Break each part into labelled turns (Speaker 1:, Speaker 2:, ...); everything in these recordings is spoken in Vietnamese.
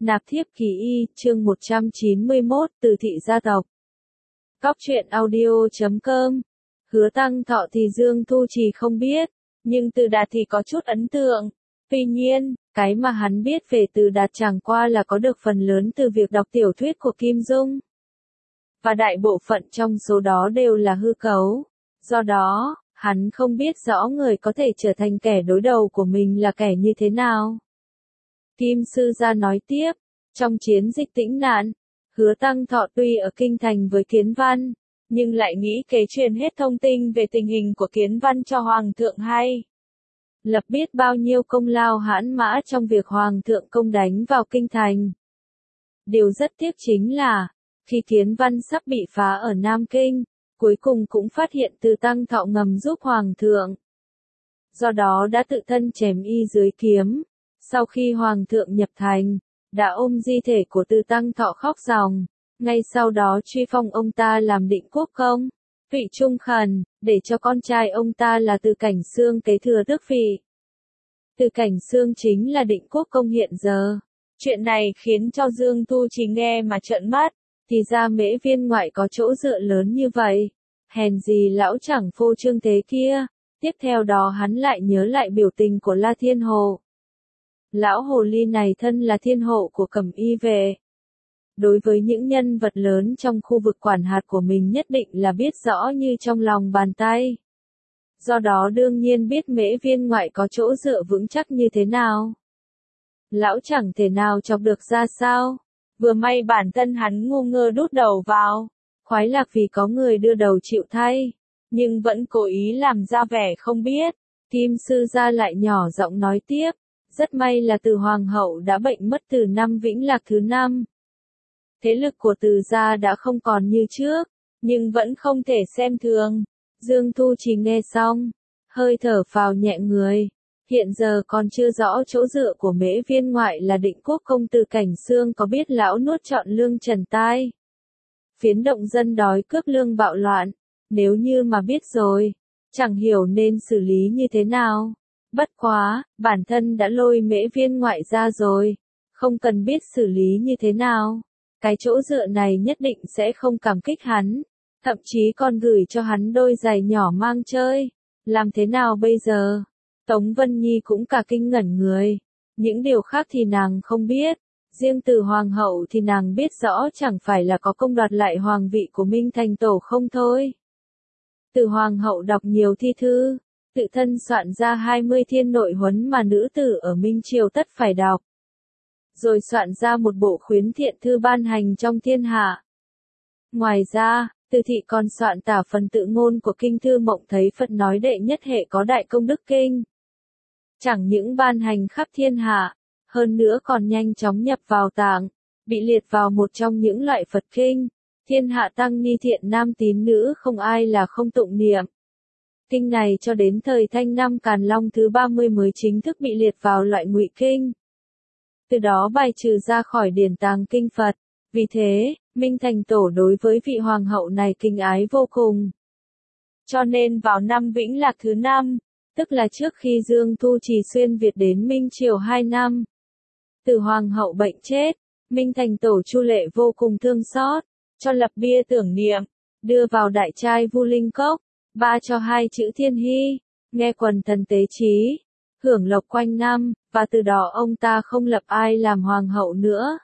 Speaker 1: Nạp thiếp kỳ y, chương 191, từ thị gia tộc. Góc truyện audio.com. Hứa Tăng Thọ thì Dương Thu Trì không biết, nhưng Từ Đạt thì có chút ấn tượng. Tuy nhiên, cái mà hắn biết về Từ Đạt chẳng qua là có được phần lớn từ việc đọc tiểu thuyết của Kim Dung. Và đại bộ phận trong số đó đều là hư cấu. Do đó, hắn không biết rõ người có thể trở thành kẻ đối đầu của mình là kẻ như thế nào. Kim Sư Gia nói tiếp, trong chiến dịch Tĩnh Nạn, Hứa Tăng Thọ tuy ở kinh thành với Kiến Văn, nhưng lại nghĩ kế truyền hết thông tin về tình hình của Kiến Văn cho Hoàng thượng hay. Lập biết bao nhiêu công lao hãn mã trong việc Hoàng thượng công đánh vào kinh thành. Điều rất tiếc chính là, khi Kiến Văn sắp bị phá ở Nam Kinh, cuối cùng cũng phát hiện Từ Tăng Thọ ngầm giúp Hoàng thượng. Do đó đã tự thân chém y dưới kiếm. Sau khi Hoàng thượng nhập thành, đã ôm di thể của Từ Tăng Thọ khóc ròng, ngay sau đó truy phong ông ta làm định quốc công, vị trung khẩn, để cho con trai ông ta là Từ Cảnh Xương kế thừa tước vị. Từ Cảnh Xương chính là định quốc công hiện giờ. Chuyện này khiến cho Dương Thu Trì nghe mà trợn mắt, thì ra Mễ Viên ngoại có chỗ dựa lớn như vậy. Hèn gì lão chẳng phô trương thế kia. Tiếp theo đó hắn lại nhớ lại biểu tình của La Thiên Hồ. Lão hồ ly này thân là thiên hộ của Cẩm Y vệ. Đối với những nhân vật lớn trong khu vực quản hạt của mình nhất định là biết rõ như trong lòng bàn tay. Do đó đương nhiên biết Mễ Viên ngoại có chỗ dựa vững chắc như thế nào. Lão chẳng thể nào chọc được ra sao. Vừa may bản thân hắn ngu ngơ đút đầu vào. Khoái lạc vì có người đưa đầu chịu thay. Nhưng vẫn cố ý làm ra vẻ không biết. Kim Sư Gia lại nhỏ giọng nói tiếp. Rất may là Từ Hoàng hậu đã bệnh mất từ năm Vĩnh Lạc thứ 5. Thế lực của Từ gia đã không còn như trước, nhưng vẫn không thể xem thường. Dương Thu Trì nghe xong, hơi thở phào nhẹ người. Hiện giờ còn chưa rõ chỗ dựa của Mễ Viên ngoại là định quốc công Từ Cảnh Xương có biết lão nuốt trọn lương trần tai. Phiến động dân đói cướp lương bạo loạn, nếu như mà biết rồi, chẳng hiểu nên xử lý như thế nào. Bất quá, bản thân đã lôi Mễ Viên ngoại ra rồi, không cần biết xử lý như thế nào. Cái chỗ dựa này nhất định sẽ không cảm kích hắn, thậm chí còn gửi cho hắn đôi giày nhỏ mang chơi. Làm thế nào bây giờ? Tống Vân Nhi cũng cả kinh ngẩn người. Những điều khác thì nàng không biết, riêng Từ Hoàng hậu thì nàng biết rõ chẳng phải là có công đoạt lại hoàng vị của Minh Thành Tổ không thôi. Từ Hoàng hậu đọc nhiều thi thư, tự thân soạn ra 20 thiên nội huấn mà nữ tử ở Minh Triều tất phải đọc. Rồi soạn ra một bộ khuyến thiện thư ban hành trong thiên hạ. Ngoài ra, Từ thị còn soạn tả phần tự ngôn của kinh thư Mộng Thấy Phật nói đệ nhất hệ có đại công đức kinh. Chẳng những ban hành khắp thiên hạ, hơn nữa còn nhanh chóng nhập vào tạng, bị liệt vào một trong những loại Phật kinh. Thiên hạ tăng ni thiện nam tín nữ không ai là không tụng niệm. Kinh này cho đến thời Thanh năm Càn Long thứ 30 mới chính thức bị liệt vào loại ngụy kinh. Từ đó bài trừ ra khỏi điển tàng kinh Phật. Vì thế, Minh Thành Tổ đối với vị hoàng hậu này kính ái vô cùng. Cho nên vào năm Vĩnh Lạc thứ 5, tức là trước khi Dương Thu Trì xuyên Việt đến Minh Triều 2 năm, Từ Hoàng hậu bệnh chết, Minh Thành Tổ Chu Lệ vô cùng thương xót, cho lập bia tưởng niệm, đưa vào đại trai Vu Linh Cốc, ba cho 2 chữ Thiên Hy, nghe quần thần tế trí, hưởng lộc quanh năm, và từ đó ông ta không lập ai làm hoàng hậu nữa.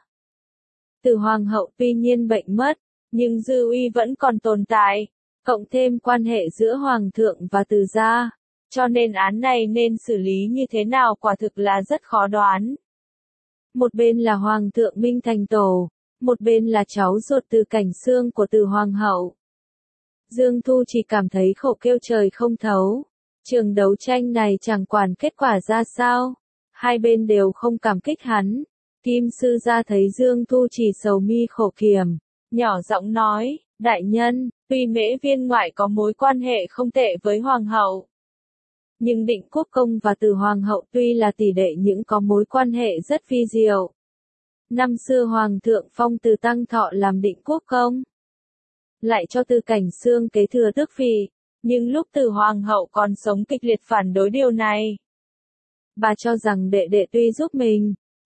Speaker 1: Từ Hoàng hậu tuy nhiên bệnh mất, nhưng dư uy vẫn còn tồn tại, cộng thêm quan hệ giữa Hoàng thượng và Từ gia, cho nên án này nên xử lý như thế nào quả thực là rất khó đoán. Một bên là Hoàng thượng Minh Thành Tổ, một bên là cháu ruột Từ Cảnh Xương của Từ Hoàng hậu. Dương Thu chỉ cảm thấy khổ kêu trời không thấu. Trường đấu tranh này chẳng quản kết quả ra sao, hai bên đều không cảm kích hắn. Kim Sư Gia thấy Dương Thu Trì sầu mi khổ kiểm, nhỏ giọng nói, đại nhân, tuy Mễ Viên ngoại có mối quan hệ không tệ với Hoàng hậu, nhưng Định Quốc công và Từ Hoàng hậu tuy là tỷ đệ nhưng có mối quan hệ rất vi diệu. Năm xưa Hoàng thượng phong Từ Tăng Thọ làm Định Quốc công, lại cho Từ Cảnh Xương kế thừa tước vị, nhưng lúc Từ Hoàng hậu còn sống kịch liệt phản đối điều này. Bà cho rằng đệ đệ tuy giúp mình,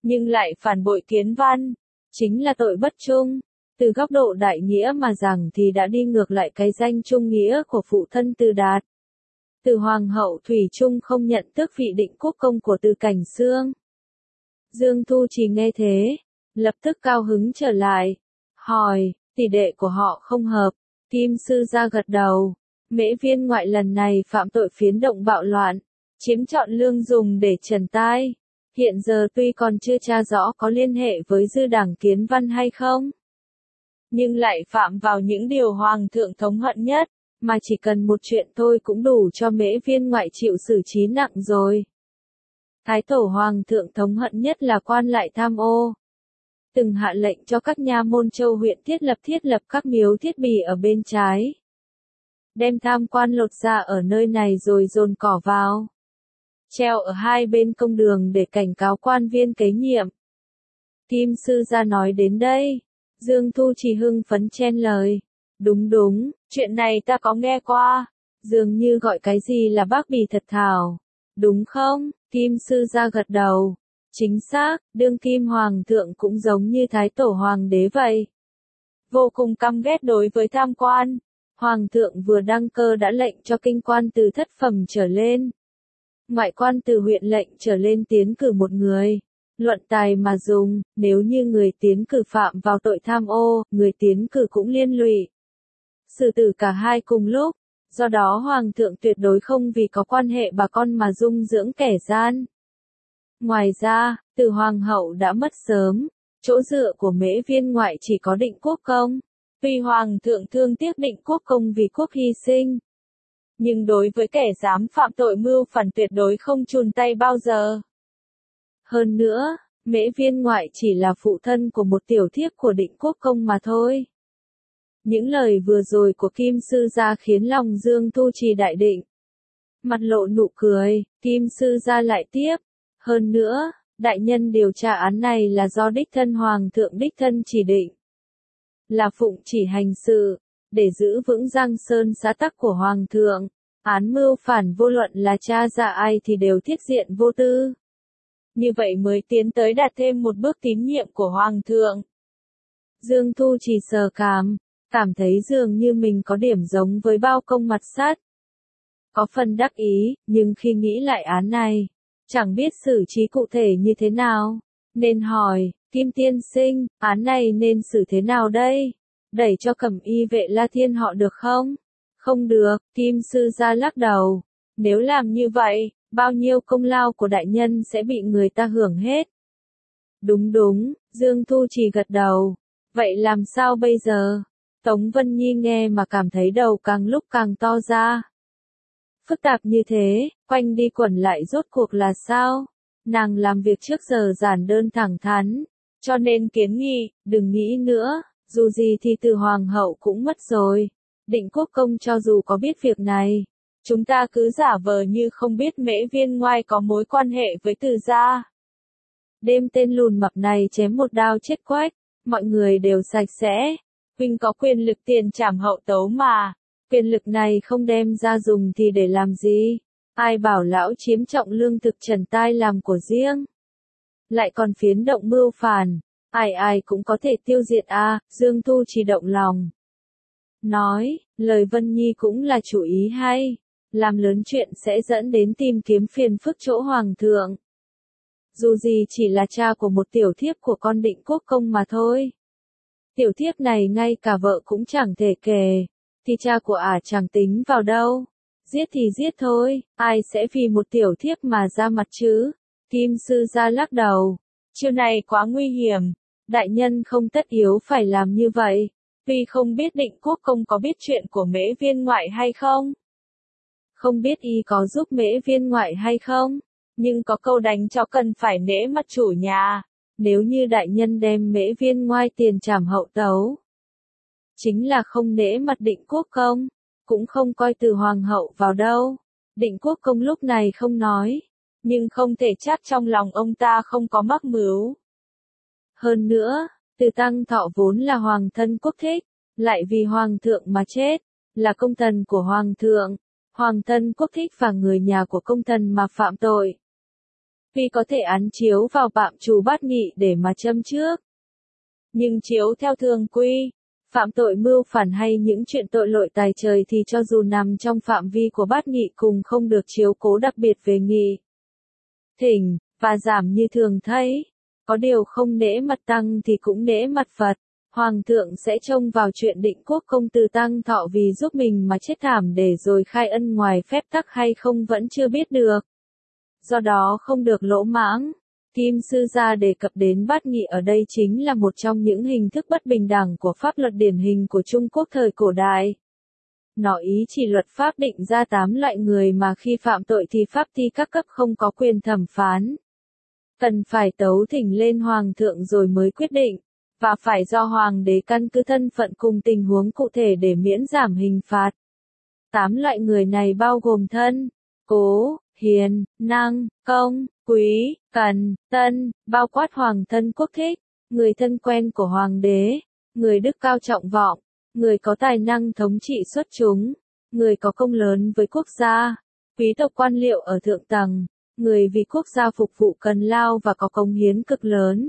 Speaker 1: nhưng lại phản bội Kiến Văn, chính là tội bất trung. Từ góc độ đại nghĩa mà rằng thì đã đi ngược lại cái danh trung nghĩa của phụ thân Từ Đạt. Từ hoàng hậu thủy chung không nhận tước vị định quốc công của Từ Cảnh Xương. Dương Thu Trì nghe thế, lập tức cao hứng trở lại, hỏi, tỷ đệ của họ không hợp. Kim sư gia gật đầu, Mễ Viên ngoại lần này phạm tội phiến động bạo loạn, chiếm trọn lương dùng để trần tai. Hiện giờ tuy còn chưa tra rõ có liên hệ với dư đảng Kiến Văn hay không, nhưng lại phạm vào những điều hoàng thượng thống hận nhất, mà chỉ cần một chuyện thôi cũng đủ cho Mễ Viên ngoại chịu xử trí nặng rồi. Thái tổ hoàng thượng thống hận nhất là quan lại tham ô. Từng hạ lệnh cho các nha môn châu huyện thiết lập các miếu thiết bị ở bên trái. Đem tham quan lột ra ở nơi này rồi dồn cỏ vào. Treo ở hai bên công đường để cảnh cáo quan viên kế nhiệm. Kim sư gia nói đến đây. Dương Thu Trì hưng phấn chen lời. Đúng, chuyện này ta có nghe qua. Dường như gọi cái gì là bác bì thật thảo. Đúng không? Kim sư gia gật đầu. Chính xác, đương kim hoàng thượng cũng giống như thái tổ hoàng đế vậy. Vô cùng căm ghét đối với tham quan. Hoàng thượng vừa đăng cơ đã lệnh cho kinh quan từ thất phẩm trở lên. Ngoại quan từ huyện lệnh trở lên tiến cử một người. Luận tài mà dùng, nếu như người tiến cử phạm vào tội tham ô, người tiến cử cũng liên lụy. Xử tử cả hai cùng lúc. Do đó hoàng thượng tuyệt đối không vì có quan hệ bà con mà dung dưỡng kẻ gian. Ngoài ra, Từ hoàng hậu đã mất sớm, chỗ dựa của Mễ Viên ngoại chỉ có Định Quốc công. Tuy hoàng thượng thương tiếc Định Quốc công vì quốc hy sinh, nhưng đối với kẻ dám phạm tội mưu phản tuyệt đối không chùn tay bao giờ. Hơn nữa, Mễ Viên ngoại chỉ là phụ thân của một tiểu thiếp của Định Quốc công mà thôi. Những lời vừa rồi của Kim sư gia khiến lòng Dương Thu Trì đại định. Mặt lộ nụ cười, Kim sư gia lại tiếp. Hơn nữa, đại nhân điều tra án này là do đích thân hoàng thượng đích thân chỉ định. Là phụng chỉ hành sự, để giữ vững Giang Sơn xã tắc của hoàng thượng. Án mưu phản vô luận là tra ra ai thì đều thiết diện vô tư. Như vậy mới tiến tới đạt thêm một bước tín nhiệm của hoàng thượng. Dương Thu Trì sờ cảm thấy dường như mình có điểm giống với bao công mặt sắt. Có phần đắc ý, nhưng khi nghĩ lại án này, chẳng biết xử trí cụ thể như thế nào. Nên hỏi, Kim tiên sinh, án này nên xử thế nào đây? Đẩy cho Cẩm Y vệ La Thiên họ được không? Không được, Kim sư gia lắc đầu. Nếu làm như vậy, bao nhiêu công lao của đại nhân sẽ bị người ta hưởng hết. Đúng, Dương Thu Trì gật đầu. Vậy làm sao bây giờ? Tống Vân Nhi nghe mà cảm thấy đầu càng lúc càng to ra. Phức tạp như thế, quanh đi quẩn lại rốt cuộc là sao? Nàng làm việc trước giờ giản đơn thẳng thắn, cho nên kiến nghị, đừng nghĩ nữa, dù gì thì Từ hoàng hậu cũng mất rồi. Định Quốc công cho dù có biết việc này, chúng ta cứ giả vờ như không biết Mễ Viên ngoại có mối quan hệ với Từ gia. Đêm tên lùn mập này chém một đao chết quách, mọi người đều sạch sẽ. Huynh có quyền lực tiền trảm hậu tấu mà, quyền lực này không đem ra dùng thì để làm gì? Ai bảo lão chiếm trọng lương thực trần tai làm của riêng? Lại còn phiến động mưu phản, ai cũng có thể tiêu diệt a. Dương Thu Trì động lòng. Nói, lời Vân Nhi cũng là chủ ý hay, làm lớn chuyện sẽ dẫn đến tìm kiếm phiền phức chỗ hoàng thượng. Dù gì chỉ là cha của một tiểu thiếp của con Định Quốc công mà thôi. Tiểu thiếp này ngay cả vợ cũng chẳng thể kề, thì cha của ả chẳng tính vào đâu. Giết thì giết thôi, ai sẽ vì một tiểu thiếp mà ra mặt chứ? Kim sư gia lắc đầu. Chiêu này quá nguy hiểm, đại nhân không tất yếu phải làm như vậy. Vì không biết Định Quốc công có biết chuyện của Mễ Viên ngoại hay không? Không biết y có giúp Mễ Viên ngoại hay không? Nhưng có câu đánh chó cần phải nể mặt chủ nhà. Nếu như đại nhân đem Mễ Viên ngoại tiền trảm hậu tấu, chính là không nể mặt Định Quốc công, cũng không coi Từ hoàng hậu vào đâu. Định Quốc công lúc này không nói, nhưng không thể chắc trong lòng ông ta không có mắc mưu. Hơn nữa, Từ Tăng Thọ vốn là hoàng thân quốc thích, lại vì hoàng thượng mà chết, là công thần của hoàng thượng, hoàng thân quốc thích và người nhà của công thần mà phạm tội. Vì có thể án chiếu vào phạm trù bát nghị để mà châm trước. Nhưng chiếu theo thường quy, phạm tội mưu phản hay những chuyện tội lỗi tài trời thì cho dù nằm trong phạm vi của bát nghị cùng không được chiếu cố đặc biệt về nghị, thỉnh, và giảm như thường thấy. Có điều không nể mặt tăng thì cũng nể mặt Phật. Hoàng thượng sẽ trông vào chuyện định quốc công từ tăng thọ vì giúp mình mà chết thảm để rồi khai ân ngoài phép tắc hay không vẫn chưa biết được. Do đó không được lỗ mãng. Kim sư gia đề cập đến bát nghị ở đây chính là một trong những hình thức bất bình đẳng của pháp luật điển hình của Trung Quốc thời cổ đại. Nó ý chỉ luật pháp định ra 8 loại người mà khi phạm tội thì pháp thi các cấp không có quyền thẩm phán. Cần phải tấu thỉnh lên hoàng thượng rồi mới quyết định, và phải do hoàng đế căn cứ thân phận cùng tình huống cụ thể để miễn giảm hình phạt. 8 loại người này bao gồm thân, cố, hiền, năng, công, quý, cần, tân, bao quát hoàng thân quốc thích, người thân quen của hoàng đế, người đức cao trọng vọng, người có tài năng thống trị xuất chúng, người có công lớn với quốc gia, quý tộc quan liệu ở thượng tầng, người vì quốc gia phục vụ cần lao và có công hiến cực lớn,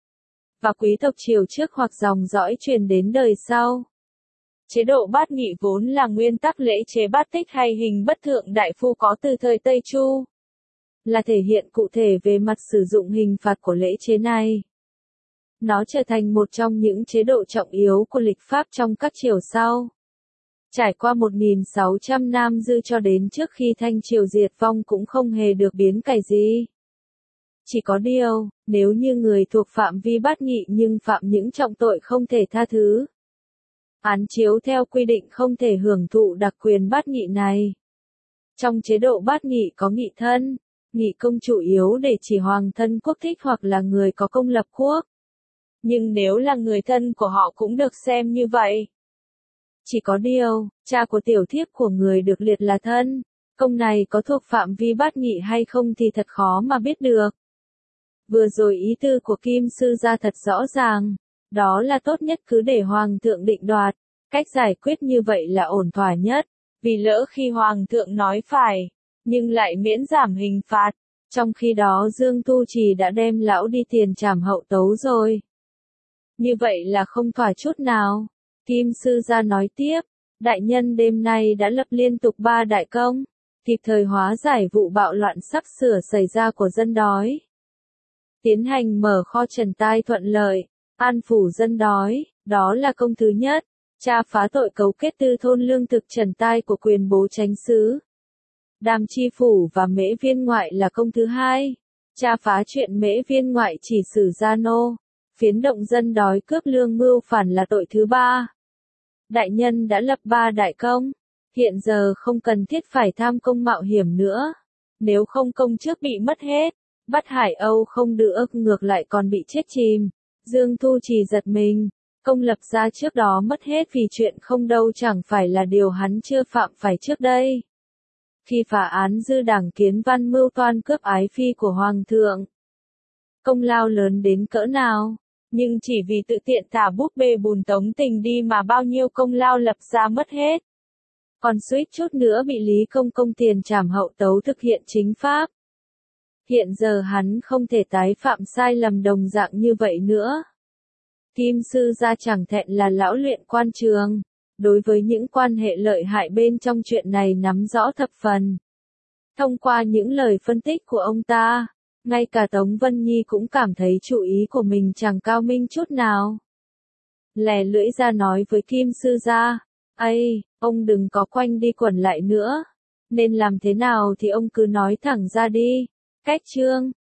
Speaker 1: và quý tộc triều trước hoặc dòng dõi truyền đến đời sau. Chế độ bát nghị vốn là nguyên tắc lễ chế bát tích hay hình bất thượng đại phu có từ thời Tây Chu, là thể hiện cụ thể về mặt sử dụng hình phạt của lễ chế này. Nó trở thành một trong những chế độ trọng yếu của lịch pháp trong các triều sau. Trải qua 1.600 năm dư cho đến trước khi Thanh triều diệt vong cũng không hề được biến cải gì. Chỉ có điều, nếu như người thuộc phạm vi bát nghị nhưng phạm những trọng tội không thể tha thứ, án chiếu theo quy định không thể hưởng thụ đặc quyền bát nghị này. Trong chế độ bát nghị có nghị thân, nghị công chủ yếu để chỉ hoàng thân quốc thích hoặc là người có công lập quốc. Nhưng nếu là người thân của họ cũng được xem như vậy. Chỉ có điều, cha của tiểu thiếp của người được liệt là thân, công này có thuộc phạm vi bát nghị hay không thì thật khó mà biết được. Vừa rồi ý tư của Kim sư gia thật rõ ràng, đó là tốt nhất cứ để hoàng thượng định đoạt, cách giải quyết như vậy là ổn thỏa nhất, vì lỡ khi hoàng thượng nói phải, nhưng lại miễn giảm hình phạt, trong khi đó Dương Tu Trì đã đem lão đi tiền trảm hậu tấu rồi. Như vậy là không thỏa chút nào. Kim sư gia nói tiếp, đại nhân đêm nay đã lập liên tục 3 đại công, kịp thời hóa giải vụ bạo loạn sắp sửa xảy ra của dân đói. Tiến hành mở kho trần tai thuận lợi, an phủ dân đói, đó là công thứ nhất. Tra phá tội cấu kết tư thôn lương thực trần tai của quyền bố chánh xứ, Đàm chi phủ và mễ viên ngoại là công thứ hai. Tra phá chuyện mễ viên ngoại chỉ xử gia nô, phiến động dân đói cướp lương mưu phản là tội thứ ba. Đại nhân đã lập 3 đại công, hiện giờ không cần thiết phải tham công mạo hiểm nữa. Nếu không công trước bị mất hết, bắt Hải Âu không được ngược lại còn bị chết chìm. Dương Tu Trì giật mình, công lập ra trước đó mất hết vì chuyện không đâu chẳng phải là điều hắn chưa phạm phải trước đây. Khi phá án dư đảng Kiến Văn mưu toan cướp ái phi của Hoàng thượng. Công lao lớn đến cỡ nào, nhưng chỉ vì tự tiện thả búp bê Bùn Tống Tình đi mà bao nhiêu công lao lập ra mất hết. Còn suýt chút nữa bị Lý Công Công tiền trảm hậu tấu thực hiện chính pháp. Hiện giờ hắn không thể tái phạm sai lầm đồng dạng như vậy nữa. Kim sư gia chẳng thẹn là lão luyện quan trường, đối với những quan hệ lợi hại bên trong chuyện này nắm rõ thập phần. Thông qua những lời phân tích của ông ta, ngay cả Tống Vân Nhi cũng cảm thấy chủ ý của mình chẳng cao minh chút nào. Lè lưỡi ra nói với Kim sư gia, "Ây, ông đừng có quanh đi quẩn lại nữa, nên làm thế nào thì ông cứ nói thẳng ra đi." Cách chương